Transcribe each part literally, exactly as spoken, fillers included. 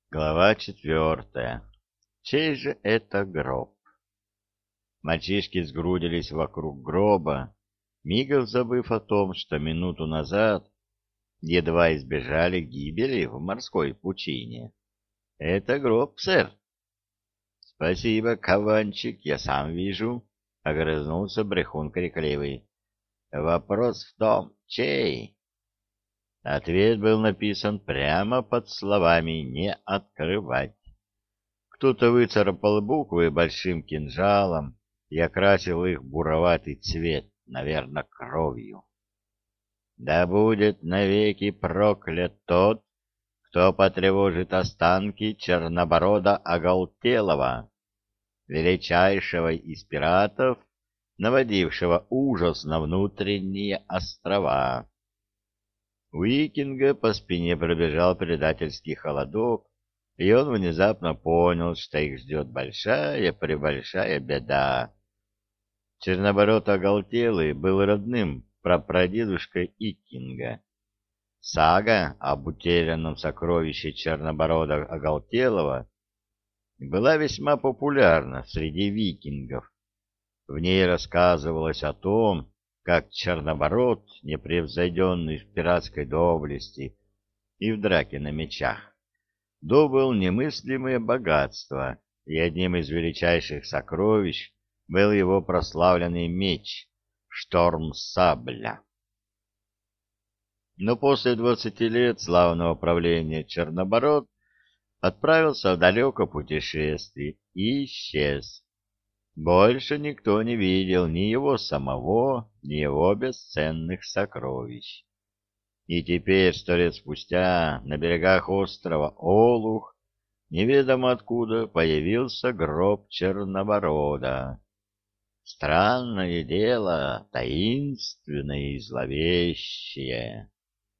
Глава четвертая. Чей же это гроб? Мальчишки сгрудились вокруг гроба, мигом забыв о том, что минуту назад едва избежали гибели в морской пучине. — Это гроб, сэр. — Спасибо, каванчик, я сам вижу, — огрызнулся брехун крикливый. — Вопрос в том, чей? Ответ был написан прямо под словами «не открывать». Кто-то выцарапал буквы большим кинжалом и окрасил их в буроватый цвет, наверное, кровью. Да будет навеки проклят тот, кто потревожит останки Черноборода Оголтелого, величайшего из пиратов, наводившего ужас на внутренние острова. У Викинга по спине пробежал предательский холодок, и он внезапно понял, что их ждет большая-пребольшая беда. Чернобород Оголтелый был родным прапрадедушкой Икинга. Сага об утерянном сокровище Черноборода Оголтелого была весьма популярна среди викингов. В ней рассказывалось о том, как Чернобород, непревзойденный в пиратской доблести и в драке на мечах, добыл немыслимое богатство, и одним из величайших сокровищ был его прославленный меч Шторм-Сабля. Но после двадцати лет славного правления Чернобород отправился в далекое путешествие и исчез. Больше никто не видел ни его самого, ни его бесценных сокровищ. И теперь, сто лет спустя, на берегах острова Олух, неведомо откуда появился гроб Черноборода. Странное дело, таинственное и зловещее.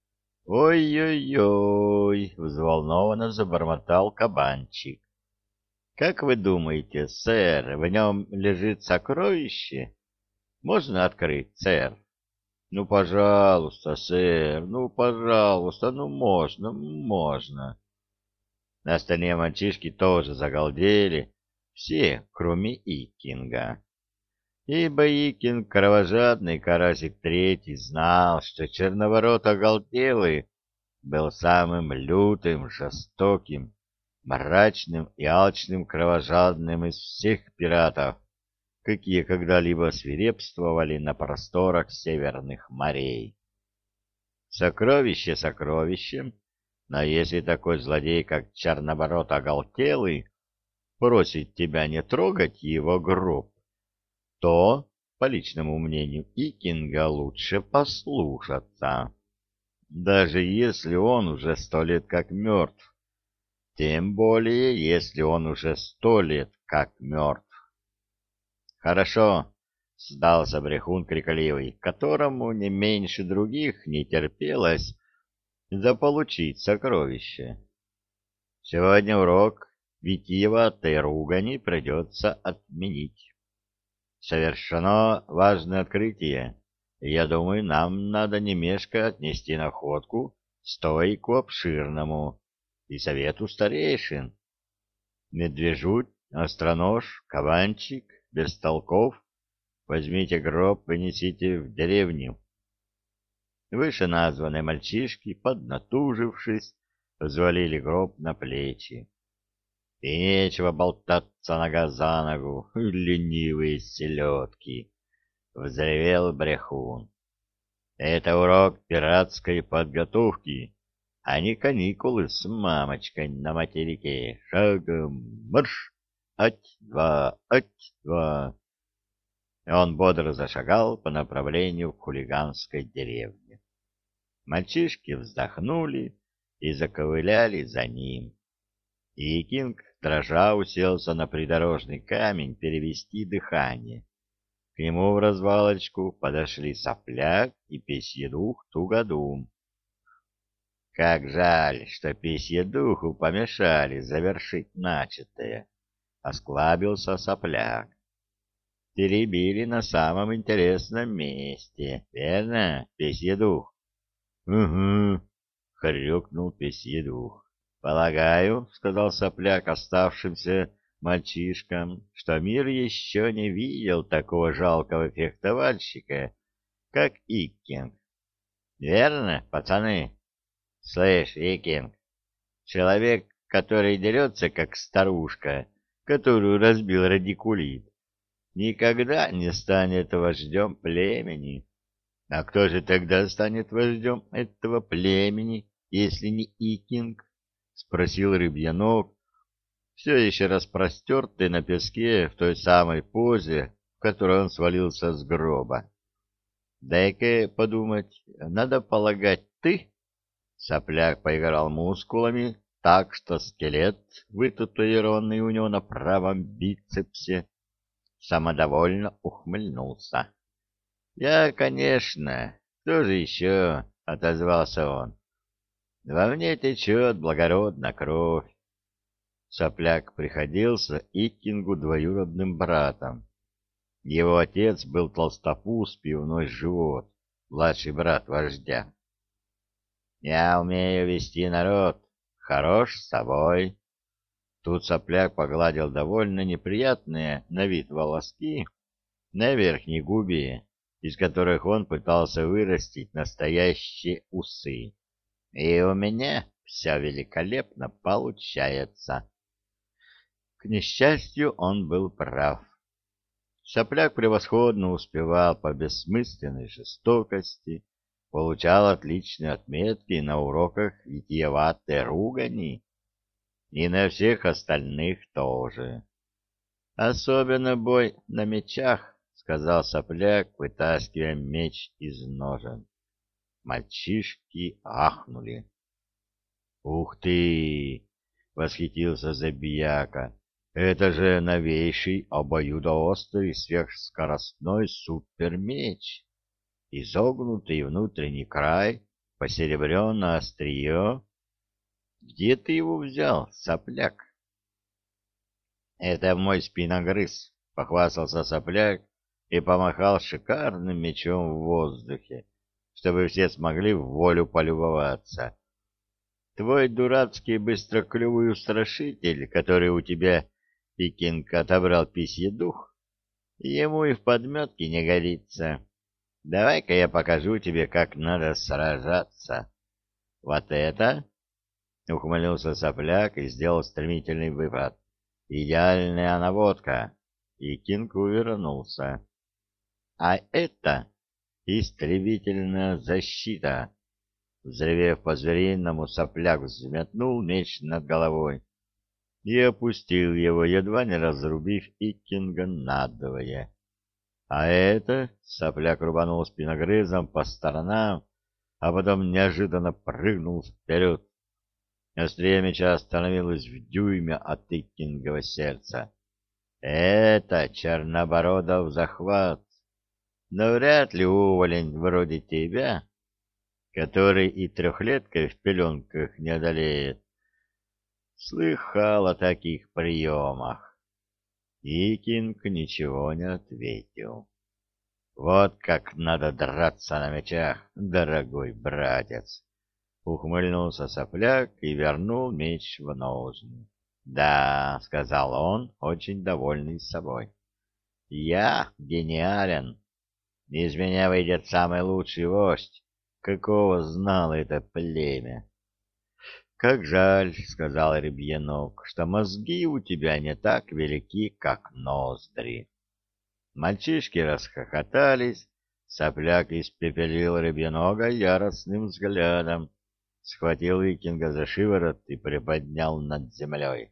«Ой-ой-ой!» — взволнованно забормотал кабанчик. «Как вы думаете, сэр, в нем лежит сокровище? Можно открыть, сэр?» «Ну, пожалуйста, сэр, ну, пожалуйста, ну, можно, можно». На остальные мальчишки тоже загалдели, все, кроме Икинга. Ибо Икинг, кровожадный карасик третий, знал, что Черноворот Оголтелый был самым лютым, жестоким, мрачным и алчным кровожадным из всех пиратов, какие когда-либо свирепствовали на просторах северных морей. Сокровище сокровищем, но если такой злодей, как Чернобород Оголтелый, просит тебя не трогать его гроб, то, по личному мнению Икинга, лучше послушаться, даже если он уже сто лет как мертв, тем более, если он уже сто лет как мертв. «Хорошо», — сдался брехун крикливый, которому не меньше других не терпелось заполучить сокровище. «Сегодня урок витиеватой ругани придется отменить. Совершено важное открытие, и я думаю, нам надо не мешкая отнести находку стойку обширному и совету старейшин. Медвежуть, остронож, кабанчик, бестолков, возьмите гроб и несите в деревню». Вышеназванные мальчишки, поднатужившись, взвалили гроб на плечи. И нечего болтаться нога за ногу, ленивые селедки, — взревел брехун. Это урок пиратской подготовки, а не каникулы с мамочкой на материке. Шагом марш! Ать-два, ать-два! Он бодро зашагал по направлению к хулиганской деревне. Мальчишки вздохнули и заковыляли за ним. И Кинг, дрожа, уселся на придорожный камень перевести дыхание. К нему в развалочку подошли Сопляк и Песьедух Тугодум. «Как жаль, что Песьедуху помешали завершить начатое», — осклабился Сопляк. «Перебили на самом интересном месте, верно, Песьедух?» «Угу», — хрюкнул Песьедух. — Полагаю, — сказал Сопляк оставшимся мальчишкам, — что мир еще не видел такого жалкого фехтовальщика, как Иккинг. Верно, пацаны? Слышь, Иккинг, человек, который дерется, как старушка, которую разбил радикулит, никогда не станет вождем племени. А кто же тогда станет вождем этого племени, если не Иккинг? — спросил Рыбьянок, все еще распростертый на песке в той самой позе, в которой он свалился с гроба. — Дай-ка подумать, надо полагать, ты? Сопляк поиграл мускулами так, что скелет, вытатуированный у него на правом бицепсе, самодовольно ухмыльнулся. — Я, конечно. Кто же еще? — отозвался он. — Во мне течет благородная кровь. Сопляк приходился Иккингу двоюродным братом. Его отец был толстопуз пивной живот, младший брат вождя. — Я умею вести народ, хорош с собой. Тут Сопляк погладил довольно неприятные на вид волоски на верхней губе, из которых он пытался вырастить настоящие усы. И у меня все великолепно получается. К несчастью, он был прав. Сопляк превосходно успевал по бессмысленной жестокости, получал отличные отметки на уроках витиеватой ругани, и на всех остальных тоже. Особенно бой на мечах, — сказал Сопляк, вытаскивая меч из ножен. Мальчишки ахнули. — Ух ты! — восхитился Забияка. — Это же новейший обоюдоострый сверхскоростной супермеч. Изогнутый внутренний край, посеребренное острие. Где ты его взял, Сопляк? — Это мой спиногрыз, — похвастался Сопляк и помахал шикарным мечом в воздухе, чтобы все смогли в волю полюбоваться. Твой дурацкий быстроклювый устрашитель, который у тебя, Иккинг, отобрал писье дух, ему и в подметке не годится. Давай-ка я покажу тебе, как надо сражаться. Вот это... — ухмыльнулся Сопляк и сделал стремительный выпад. — Идеальная наводка. И Кинг увернулся. — А это истребительная защита. Взревев по-звериному, Сопляк взметнул меч над головой и опустил его, едва не разрубив Иккинга надвое. А это Сопляк рубанул спиногрызом по сторонам, а потом неожиданно прыгнул вперед. Острие меча остановилось в дюйме от Иккингова сердца. Это Чернобородов захват. Но вряд ли уволень вроде тебя, который и трехлеткой в пеленках не одолеет, слыхал о таких приемах. Иккинг ничего не ответил. Вот как надо драться на мечах, дорогой братец. Ухмыльнулся Сопляк и вернул меч в ножны. — Да, — сказал он, очень довольный собой. — Я гениален. Из меня выйдет самый лучший вождь, какого знало это племя. — Как жаль, — сказал Рябьянок, — что мозги у тебя не так велики, как ноздри. Мальчишки расхохотались, Сопляк испепелил Рябьянога яростным взглядом, схватил Иккинга за шиворот и приподнял над землей.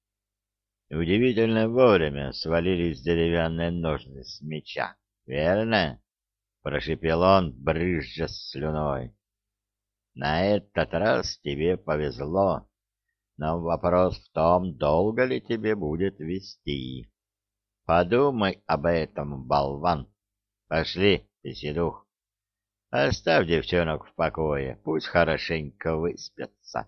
Удивительно вовремя свалились деревянные ножны с меча. — Верно? — прошипел он, брызжа слюной. — На этот раз тебе повезло, но вопрос в том, долго ли тебе будет вести. Подумай об этом, болван. Пошли, писедух. Оставь девчонок в покое, пусть хорошенько выспятся.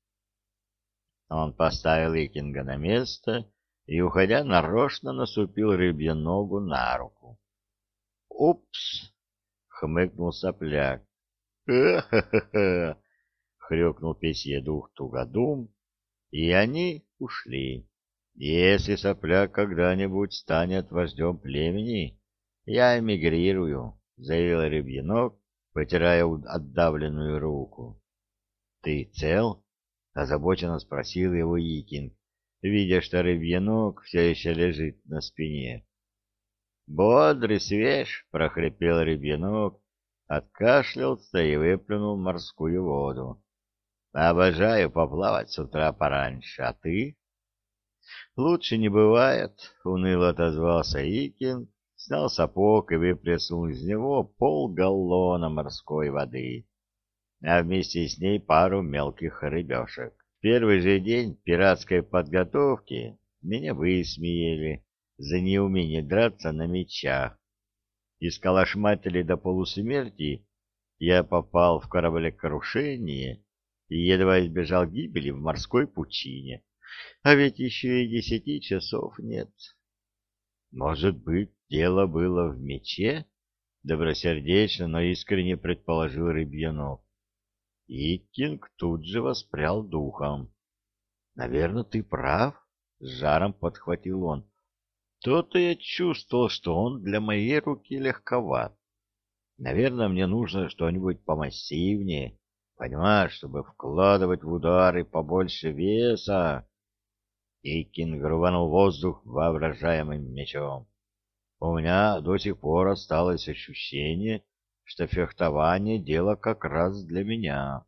Он поставил Иккинга на место и, уходя, нарочно насупил рыбью ногу на руку. «Упс!» — хмыкнул Сопляк. «Ха-ха-ха!» — хрюкнул письедух Тугодум И они ушли. Если Сопляк когда-нибудь станет вождем племени, я эмигрирую, — заявил Рябьянок, потирая уд- отдавленную руку. — Ты цел? — озабоченно спросил его Икинг, видя, что Рябьянок все еще лежит на спине. — Бодрый, свеж, — прохрипел Рябьянок, откашлялся и выплюнул морскую воду. — Обожаю поплавать с утра пораньше, а ты? — Лучше не бывает, — уныло отозвался Икин, снял сапог и выплеснул из него полгаллона морской воды, а вместе с ней пару мелких рыбешек. В первый же день пиратской подготовки меня высмеяли за неумение драться на мечах. Исколошматили до полусмерти, я попал в кораблекрушение и едва избежал гибели в морской пучине. А ведь еще и десяти часов нет. Может быть, дело было в мече? Добросердечно, но искренне предположил Рябьянок. И Кинг тут же воспрял духом. Наверное, ты прав, с жаром подхватил он. То-то я чувствовал, что он для моей руки легковат. Наверное, мне нужно что-нибудь помассивнее, понимаешь, чтобы вкладывать в удары побольше веса. Икин рванул воздух воображаемым мечом. У меня до сих пор осталось ощущение, что фехтование — дело как раз для меня.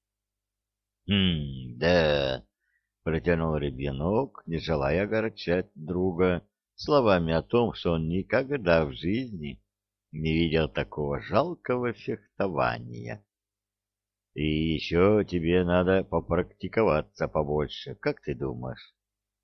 — Хм, да, — протянул Рябьянок, не желая огорчать друга словами о том, что он никогда в жизни не видел такого жалкого фехтования. — И еще тебе надо попрактиковаться побольше, как ты думаешь?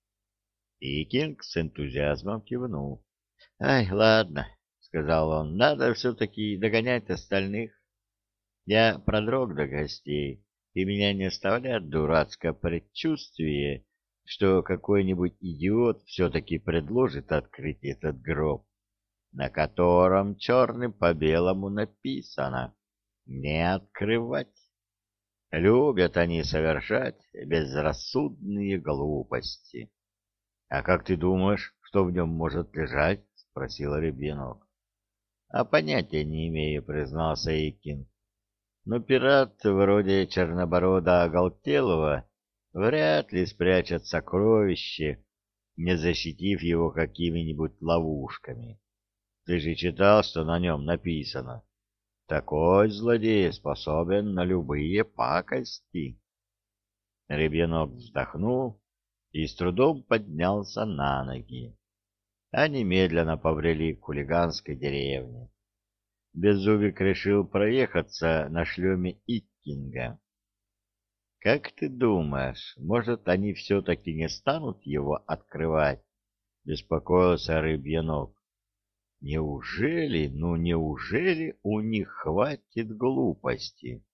И Кинг с энтузиазмом кивнул. — Ай, ладно, — сказал он, — надо все-таки догонять остальных. Я продрог до гостей, и меня не оставляет дурацкое предчувствие, что какой-нибудь идиот все-таки предложит открыть этот гроб, на котором черным по белому написано «Не открывать». Любят они совершать безрассудные глупости. — А как ты думаешь, что в нем может лежать? — спросил Рябинок. — А понятия не имею, — признался Икин. — Но пират вроде Черноборода Оголтелого вряд ли спрячет сокровище, не защитив его какими-нибудь ловушками. Ты же читал, что на нем написано. Такой злодей способен на любые пакости. Рябинок вздохнул и с трудом поднялся на ноги. Они медленно побрели к хулиганской деревне. Беззубик решил проехаться на шлеме Иккинга. — Как ты думаешь, может, они все-таки не станут его открывать? — беспокоился Рыбьянок. — Неужели, ну неужели у них хватит глупости?